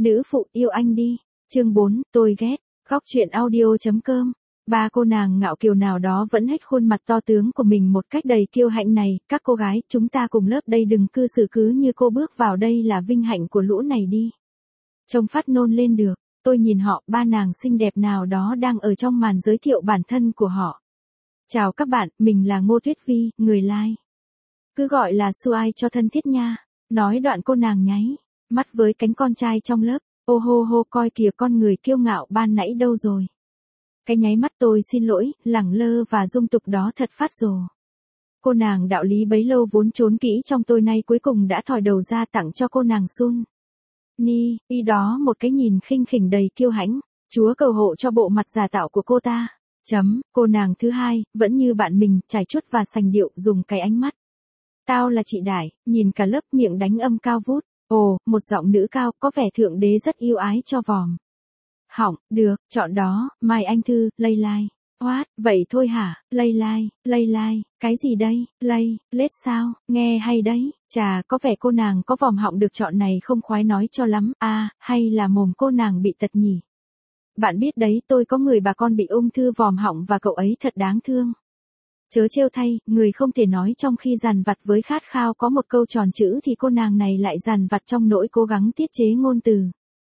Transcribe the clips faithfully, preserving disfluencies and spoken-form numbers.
Nữ phụ yêu anh đi. Chương bốn, tôi ghét. Góc truyện audio.com. Ba cô nàng ngạo kiều nào đó vẫn hết khuôn mặt to tướng của mình một cách đầy kiêu hãnh này. Các cô gái, chúng ta cùng lớp đây đừng cư xử cứ như cô bước vào đây là vinh hạnh của lũ này đi. Trông phát nôn lên được. Tôi nhìn họ, ba nàng xinh đẹp nào đó đang ở trong màn giới thiệu bản thân của họ. Chào các bạn, mình là Ngô Tuyết Vi, người like. Cứ gọi là Suai cho thân thiết nha. Nói đoạn cô nàng nháy mắt với cánh con trai trong lớp. Ô hô hô, coi kìa con người kiêu ngạo ban nãy đâu rồi. Cái nháy mắt tôi xin lỗi, lẳng lơ và dung tục đó thật phát rồ. Cô nàng đạo lý bấy lâu vốn trốn kỹ trong tôi nay cuối cùng đã thòi đầu ra tặng cho cô nàng Sun Ni, y đó một cái nhìn khinh khỉnh đầy kiêu hãnh. Chúa cầu hộ cho bộ mặt giả tạo của cô ta. Chấm, cô nàng thứ hai, vẫn như bạn mình, trải chuốt và sành điệu, dùng cái ánh mắt. Tao là chị Đại, nhìn cả lớp miệng đánh âm cao vút. Ồ, một giọng nữ cao, có vẻ thượng đế rất yêu ái cho vòm. Hỏng, được, chọn đó, Mai Anh Thư, lây lai. What, vậy thôi hả, lây lai, lây lai, cái gì đây, lây, lết sao, nghe hay đấy, chà, có vẻ cô nàng có vòm họng được chọn này không khoái nói cho lắm, à, hay là mồm cô nàng bị tật nhỉ? Bạn biết đấy, tôi có người bà con bị ung thư vòm họng và cậu ấy thật đáng thương. Chớ trêu thay, người không thể nói trong khi dằn vặt với khát khao có một câu tròn chữ thì cô nàng này lại dằn vặt trong nỗi cố gắng tiết chế ngôn từ.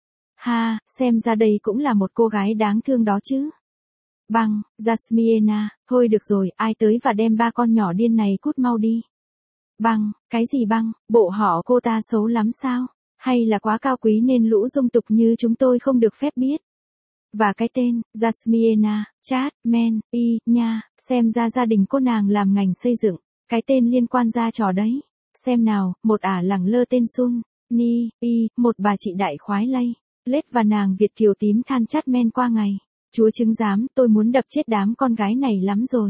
Ha, xem ra đây cũng là một cô gái đáng thương đó chứ. Băng, Jasmiena, thôi được rồi, ai tới và đem ba con nhỏ điên này cút mau đi. Băng, cái gì băng, bộ họ cô ta xấu lắm sao? Hay là quá cao quý nên lũ dung tục như chúng tôi không được phép biết? Và cái tên, Jasmiena, chat, men, y, nha, xem ra gia đình cô nàng làm ngành xây dựng, cái tên liên quan ra trò đấy. Xem nào, một ả lẳng lơ tên Sun Ni, y, một bà chị đại khoái lây, lết và nàng Việt kiều tím than chát men qua ngày. Chúa chứng giám, tôi muốn đập chết đám con gái này lắm rồi.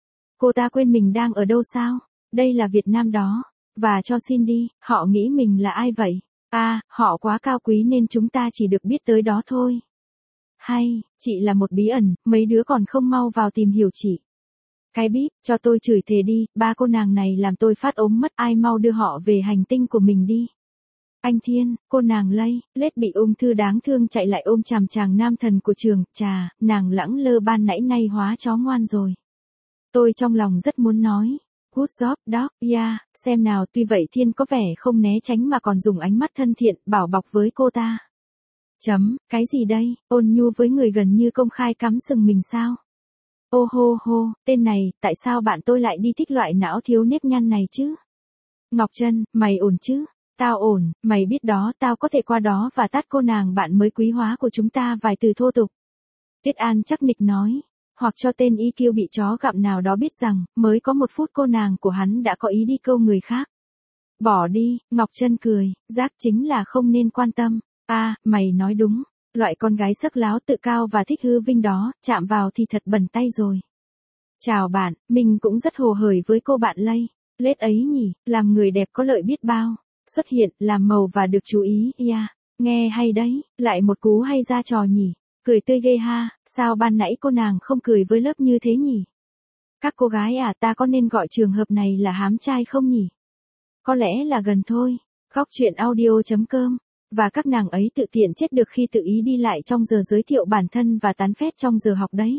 Cô ta quên mình đang ở đâu sao? Đây là Việt Nam đó. Và cho xin đi, họ nghĩ mình là ai vậy? À, họ quá cao quý nên chúng ta chỉ được biết tới đó thôi. Hay, chị là một bí ẩn, mấy đứa còn không mau vào tìm hiểu chị. Cái bíp, cho tôi chửi thề đi, ba cô nàng này làm tôi phát ốm mất, ai mau đưa họ về hành tinh của mình đi. Anh Thiên, cô nàng lây, lết bị ung thư đáng thương chạy lại ôm chằm chàng nam thần của trường, chà, nàng lẳng lơ ban nãy nay hóa chó ngoan rồi. Tôi trong lòng rất muốn nói, good job, dog, yeah, xem nào, tuy vậy Thiên có vẻ không né tránh mà còn dùng ánh mắt thân thiện, bảo bọc với cô ta. Chấm, cái gì đây, ôn nhu với người gần như công khai cắm sừng mình sao? Ô hô hô, tên này, tại sao bạn tôi lại đi thích loại não thiếu nếp nhăn này chứ? Ngọc Trân, mày ổn chứ? Tao ổn, mày biết đó, tao có thể qua đó và tát cô nàng bạn mới quý hóa của chúng ta vài từ thô tục. Tuyết An chắc nịch nói, hoặc cho tên i kiu bị chó gặm nào đó biết rằng, mới có một phút cô nàng của hắn đã có ý đi câu người khác. Bỏ đi, Ngọc Trân cười, giác chính là không nên quan tâm. À, mày nói đúng, loại con gái sắc láo tự cao và thích hư vinh đó, chạm vào thì thật bẩn tay rồi. Chào bạn, mình cũng rất hồ hởi với cô bạn lây, lết ấy nhỉ, làm người đẹp có lợi biết bao. Xuất hiện, làm màu và được chú ý, yeah. Nghe hay đấy, lại một cú hay ra trò nhỉ. Cười tươi ghê ha, sao ban nãy cô nàng không cười với lớp như thế nhỉ? Các cô gái à, ta có nên gọi trường hợp này là hám trai không nhỉ? Có lẽ là gần thôi. Góc truyện audio.com. Và các nàng ấy tự tiện chết được khi tự ý đi lại trong giờ giới thiệu bản thân và tán phét trong giờ học đấy.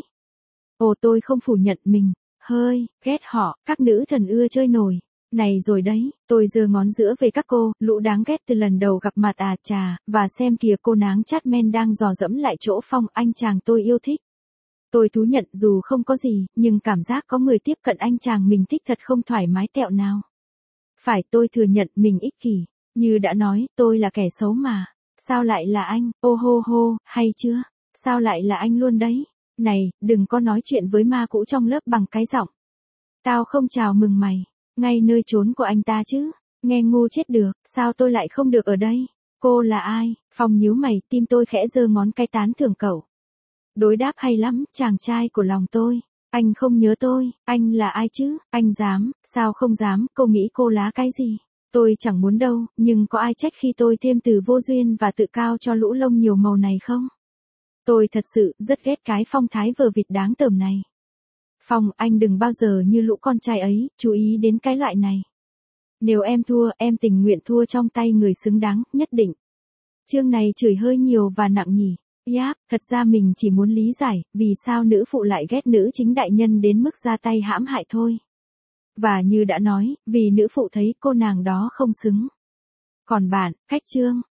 Ồ, tôi không phủ nhận mình, hơi, ghét họ, các nữ thần ưa chơi nổi. Này rồi đấy, tôi giơ ngón giữa về các cô, lũ đáng ghét từ lần đầu gặp mặt à chà, và xem kìa cô náng chát men đang dò dẫm lại chỗ Phong, anh chàng tôi yêu thích. Tôi thú nhận dù không có gì, nhưng cảm giác có người tiếp cận anh chàng mình thích thật không thoải mái tẹo nào. Phải, tôi thừa nhận mình ích kỷ, như đã nói, tôi là kẻ xấu mà. Sao lại là anh, ô hô hô, hay chưa? Sao lại là anh luôn đấy? Này, đừng có nói chuyện với ma cũ trong lớp bằng cái giọng. Tao không chào mừng mày. Ngay nơi trốn của anh ta chứ, nghe ngu chết được, sao tôi lại không được ở đây? Cô là ai? Phong nhíu mày, tim tôi khẽ giơ ngón cái tán thưởng cậu. Đối đáp hay lắm, chàng trai của lòng tôi. Anh không nhớ tôi, anh là ai chứ? Anh dám, sao không dám, cô nghĩ cô lá cái gì? Tôi chẳng muốn đâu, nhưng có ai trách khi tôi thêm từ vô duyên và tự cao cho lũ lông nhiều màu này không? Tôi thật sự rất ghét cái phong thái vờ vịt đáng tởm này. Phong, anh đừng bao giờ như lũ con trai ấy, chú ý đến cái loại này. Nếu em thua, em tình nguyện thua trong tay người xứng đáng, nhất định. Chương này chửi hơi nhiều và nặng nhỉ. Yáp, thật ra mình chỉ muốn lý giải, vì sao nữ phụ lại ghét nữ chính đại nhân đến mức ra tay hãm hại thôi. Và như đã nói, vì nữ phụ thấy cô nàng đó không xứng. Còn bạn, Khách Trương,